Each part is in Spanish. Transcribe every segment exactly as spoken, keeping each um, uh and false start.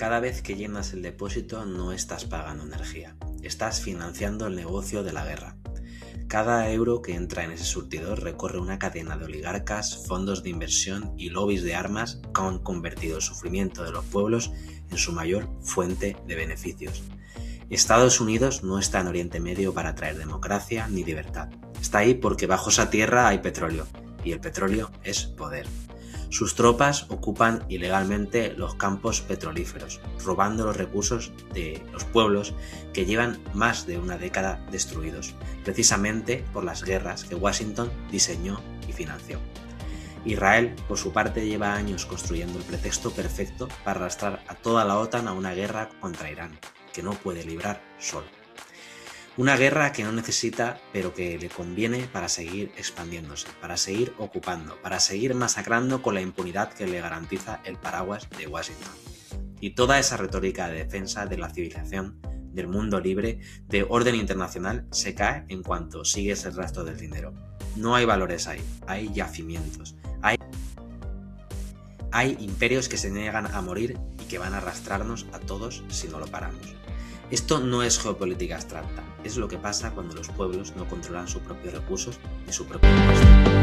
cada vez que llenas el depósito no estás pagando energía, estás financiando el negocio de la guerra. Cada euro que entra en ese surtidor recorre una cadena de oligarcas, fondos de inversión y lobbies de armas que han convertido el sufrimiento de los pueblos en su mayor fuente de beneficios. Estados Unidos no está en Oriente Medio para traer democracia ni libertad. Está ahí porque bajo esa tierra hay petróleo, y el petróleo es poder. Sus tropas ocupan ilegalmente los campos petrolíferos, robando los recursos de los pueblos que llevan más de una década destruidos, precisamente por las guerras que Washington diseñó y financió. Israel, por su parte, lleva años construyendo el pretexto perfecto para arrastrar a toda la OTAN a una guerra contra Irán, que no puede librar solo. Una guerra que no necesita, pero que le conviene para seguir expandiéndose, para seguir ocupando, para seguir masacrando con la impunidad que le garantiza el paraguas de Washington. Y toda esa retórica de defensa de la civilización, del mundo libre, de orden internacional, se cae en cuanto sigues el rastro del dinero. No hay valores ahí, hay yacimientos, hay, hay imperios que se niegan a morir y que van a arrastrarnos a todos si no lo paramos. Esto no es geopolítica abstracta, es lo que pasa cuando los pueblos no controlan sus propios recursos ni su propio impuesto.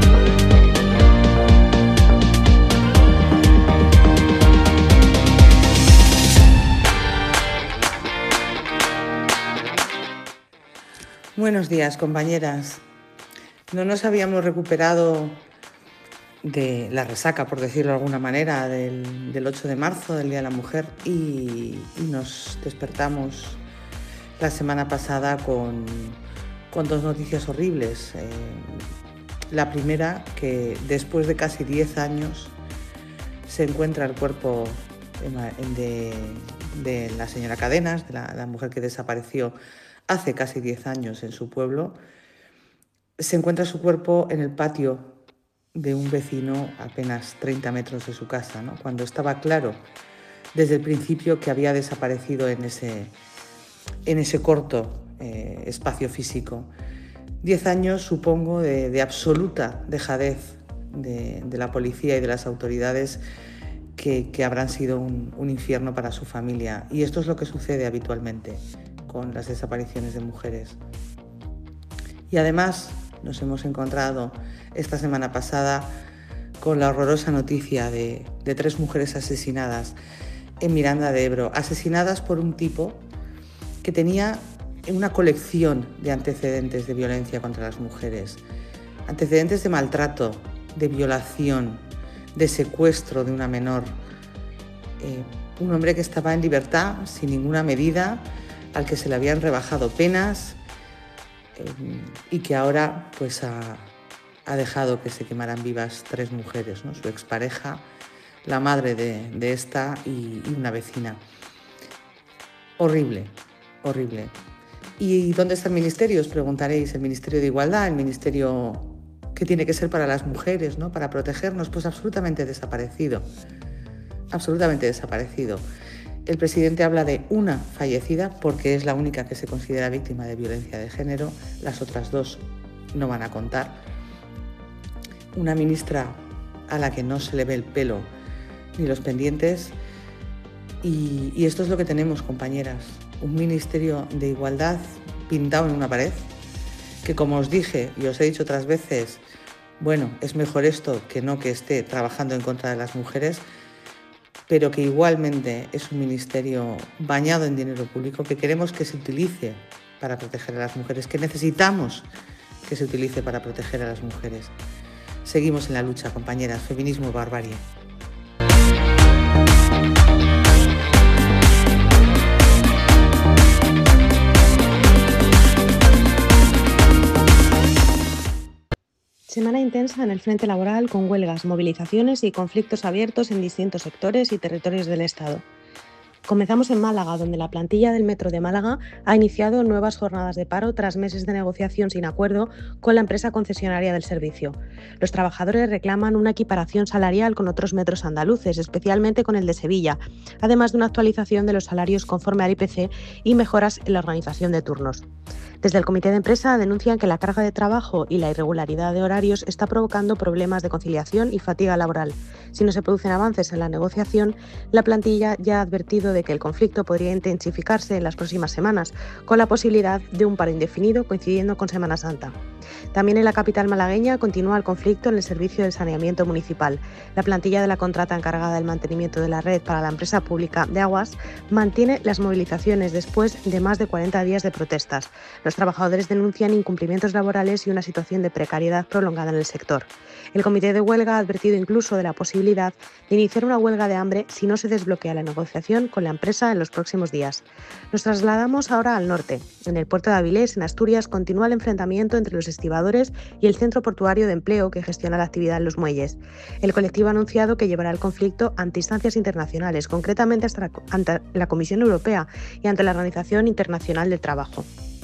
Buenos días, compañeras. No nos habíamos recuperado de la resaca, por decirlo de alguna manera, del, del ocho de marzo, del Día de la Mujer, y, y nos despertamos la semana pasada con, con dos noticias horribles. Eh, la primera, que después de casi diez años se encuentra el cuerpo de, de la señora Cadenas, de la, la mujer que desapareció hace casi diez años en su pueblo. Se encuentra su cuerpo en el patio de un vecino a apenas treinta metros de su casa, ¿no? Cuando estaba claro desde el principio que había desaparecido en ese, en ese corto eh, espacio físico. Diez años, supongo, de, de absoluta dejadez de, de la policía y de las autoridades que, que habrán sido un, un infierno para su familia. Y esto es lo que sucede habitualmente con las desapariciones de mujeres. Y además nos hemos encontrado esta semana pasada con la horrorosa noticia de, de tres mujeres asesinadas en Miranda de Ebro, asesinadas por un tipo que tenía una colección de antecedentes de violencia contra las mujeres, antecedentes de maltrato, de violación, de secuestro de una menor, eh, un hombre que estaba en libertad sin ninguna medida, al que se le habían rebajado penas, y que ahora pues ha, ha dejado que se quemaran vivas tres mujeres, ¿no? Su expareja, la madre de, de esta y, y una vecina. Horrible, horrible. ¿Y dónde está el ministerio? Os preguntaréis. El Ministerio de Igualdad, el ministerio que tiene que ser para las mujeres, ¿no? Para protegernos, pues absolutamente desaparecido. Absolutamente desaparecido. El presidente habla de una fallecida porque es la única que se considera víctima de violencia de género. Las otras dos no van a contar. Una ministra a la que no se le ve el pelo ni los pendientes. Y, y esto es lo que tenemos, compañeras. Un ministerio de igualdad pintado en una pared, que como os dije y os he dicho otras veces, bueno, es mejor esto que no que esté trabajando en contra de las mujeres, pero que igualmente es un ministerio bañado en dinero público que queremos que se utilice para proteger a las mujeres, que necesitamos que se utilice para proteger a las mujeres. Seguimos en la lucha, compañeras. Feminismo, barbarie. Semana intensa en el frente laboral con huelgas, movilizaciones y conflictos abiertos en distintos sectores y territorios del Estado. Comenzamos en Málaga, donde la plantilla del Metro de Málaga ha iniciado nuevas jornadas de paro tras meses de negociación sin acuerdo con la empresa concesionaria del servicio. Los trabajadores reclaman una equiparación salarial con otros metros andaluces, especialmente con el de Sevilla, además de una actualización de los salarios conforme al I P C y mejoras en la organización de turnos. Desde el comité de empresa denuncian que la carga de trabajo y la irregularidad de horarios está provocando problemas de conciliación y fatiga laboral. Si no se producen avances en la negociación, la plantilla ya ha advertido de que el conflicto podría intensificarse en las próximas semanas, con la posibilidad de un paro indefinido coincidiendo con Semana Santa. También en la capital malagueña continúa el conflicto en el servicio de saneamiento municipal. La plantilla de la contrata encargada del mantenimiento de la red para la empresa pública de aguas mantiene las movilizaciones después de más de cuarenta días de protestas. Los trabajadores denuncian incumplimientos laborales y una situación de precariedad prolongada en el sector. El comité de huelga ha advertido incluso de la posibilidad de iniciar una huelga de hambre si no se desbloquea la negociación con la empresa en los próximos días. Nos trasladamos ahora al norte. En el puerto de Avilés, en Asturias, continúa el enfrentamiento entre los estibadores y el Centro Portuario de Empleo que gestiona la actividad en los muelles. El colectivo ha anunciado que llevará el conflicto ante instancias internacionales, concretamente hasta la, ante la Comisión Europea y ante la Organización Internacional del Trabajo.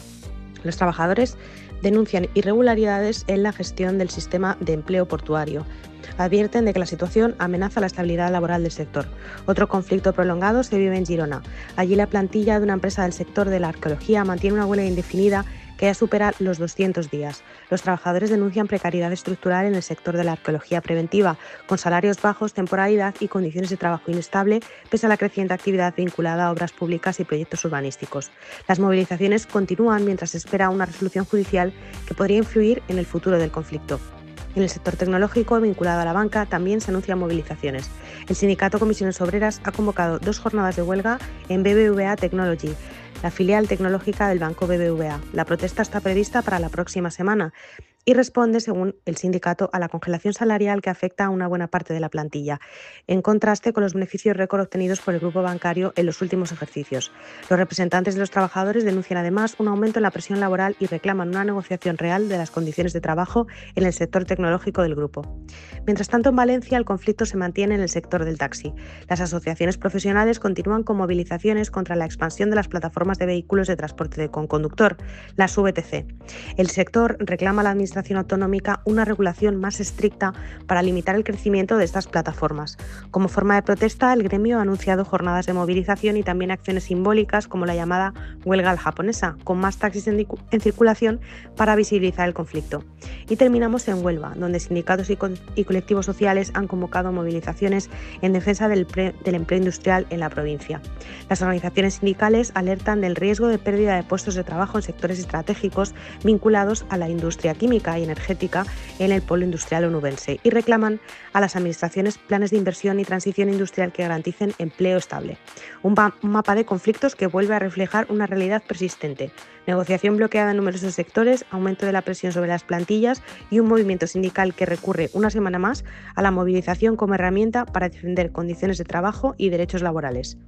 Los trabajadores denuncian irregularidades en la gestión del sistema de empleo portuario. Advierten de que la situación amenaza la estabilidad laboral del sector. Otro conflicto prolongado se vive en Girona. Allí la plantilla de una empresa del sector de la arqueología mantiene una huelga indefinida que ya supera los doscientos días. Los trabajadores denuncian precariedad estructural en el sector de la arqueología preventiva, con salarios bajos, temporalidad y condiciones de trabajo inestable, pese a la creciente actividad vinculada a obras públicas y proyectos urbanísticos. Las movilizaciones continúan mientras se espera una resolución judicial que podría influir en el futuro del conflicto. En el sector tecnológico, vinculado a la banca, también se anuncian movilizaciones. El sindicato Comisiones Obreras ha convocado dos jornadas de huelga en B B V A Technology, la filial tecnológica del Banco B B V A. La protesta está prevista para la próxima semana y responde, según el sindicato, a la congelación salarial que afecta a una buena parte de la plantilla, en contraste con los beneficios récord obtenidos por el grupo bancario en los últimos ejercicios. Los representantes de los trabajadores denuncian además un aumento en la presión laboral y reclaman una negociación real de las condiciones de trabajo en el sector tecnológico del grupo. Mientras tanto, en Valencia el conflicto se mantiene en el sector del taxi. Las asociaciones profesionales continúan con movilizaciones contra la expansión de las plataformas de vehículos de transporte con conductor, las V T C. El sector reclama a la administración autonómica una regulación más estricta para limitar el crecimiento de estas plataformas. Como forma de protesta, el gremio ha anunciado jornadas de movilización y también acciones simbólicas como la llamada huelga al japonesa, con más taxis en, en circulación para visibilizar el conflicto. Y terminamos en Huelva, donde sindicatos y, y colectivos sociales han convocado movilizaciones en defensa del, pre, del empleo industrial en la provincia. Las organizaciones sindicales alertan del riesgo de pérdida de puestos de trabajo en sectores estratégicos vinculados a la industria química y energética en el polo industrial onubense y reclaman a las administraciones planes de inversión y transición industrial que garanticen empleo estable. Un, un mapa de conflictos que vuelve a reflejar una realidad persistente: negociación bloqueada en numerosos sectores, aumento de la presión sobre las plantillas y un movimiento sindical que recurre una semana más a la movilización como herramienta para defender condiciones de trabajo y derechos laborales.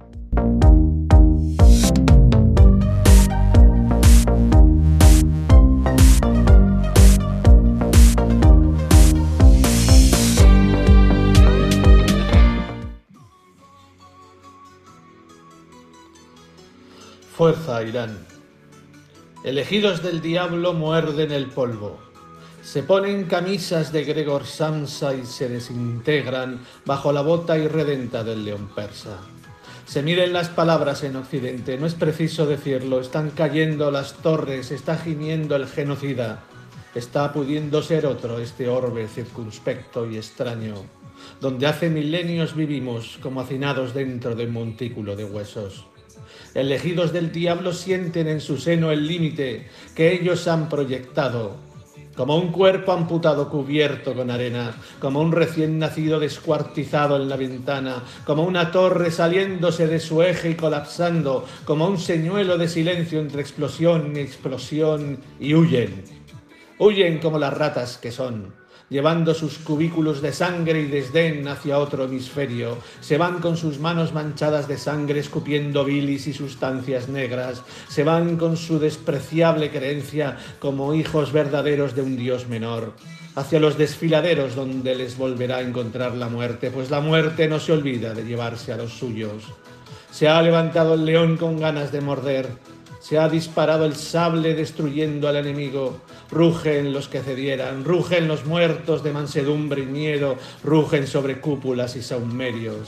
Fuerza Irán. Elegidos del diablo muerden el polvo. Se ponen camisas de Gregor Samsa y se desintegran bajo la bota irredenta del león persa. Se miren las palabras en Occidente, no es preciso decirlo, están cayendo las torres, está gimiendo el genocida. Está pudiendo ser otro este orbe circunspecto y extraño, donde hace milenios vivimos como hacinados dentro de un montículo de huesos. Elegidos del diablo sienten en su seno el límite que ellos han proyectado, como un cuerpo amputado cubierto con arena, como un recién nacido descuartizado en la ventana, como una torre saliéndose de su eje y colapsando, como un señuelo de silencio entre explosión y explosión, y huyen. Huyen como las ratas que son, llevando sus cubículos de sangre y desdén hacia otro hemisferio. Se van con sus manos manchadas de sangre, escupiendo bilis y sustancias negras. Se van con su despreciable creencia como hijos verdaderos de un dios menor, hacia los desfiladeros donde les volverá a encontrar la muerte, pues la muerte no se olvida de llevarse a los suyos. Se ha levantado el león con ganas de morder. Se ha disparado el sable destruyendo al enemigo. Rugen los que cedieran, rugen los muertos de mansedumbre y miedo, rugen sobre cúpulas y saumerios.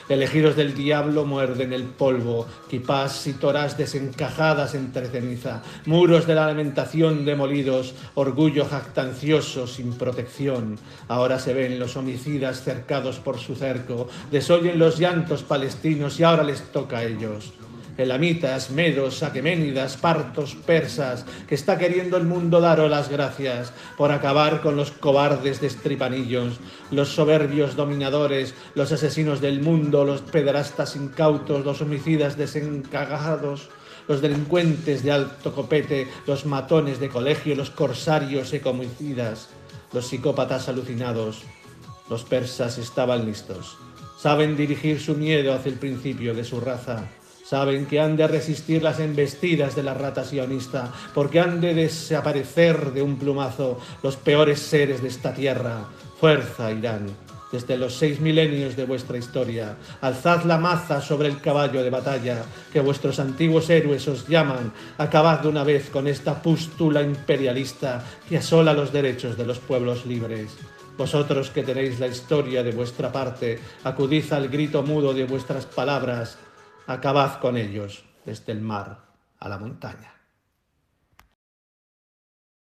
Elegidos del diablo muerden el polvo, quipás y torás desencajadas entre ceniza, muros de la lamentación demolidos, orgullo jactancioso sin protección. Ahora se ven los homicidas cercados por su cerco, desoyen los llantos palestinos y ahora les toca a ellos. Elamitas, medos, aqueménidas, partos, persas, que está queriendo el mundo daros las gracias por acabar con los cobardes destripanillos, los soberbios dominadores, los asesinos del mundo, los pederastas incautos, los homicidas desencagados, los delincuentes de alto copete, los matones de colegio, los corsarios ecomicidas, los psicópatas alucinados. Los persas estaban listos. Saben dirigir su miedo hacia el principio de su raza. Saben que han de resistir las embestidas de la rata sionista, porque han de desaparecer de un plumazo los peores seres de esta tierra. Fuerza, Irán, desde los seis milenios de vuestra historia. Alzad la maza sobre el caballo de batalla, que vuestros antiguos héroes os llaman. Acabad de una vez con esta pústula imperialista que asola los derechos de los pueblos libres. Vosotros que tenéis la historia de vuestra parte, acudid al grito mudo de vuestras palabras. Acabad con ellos desde el mar a la montaña.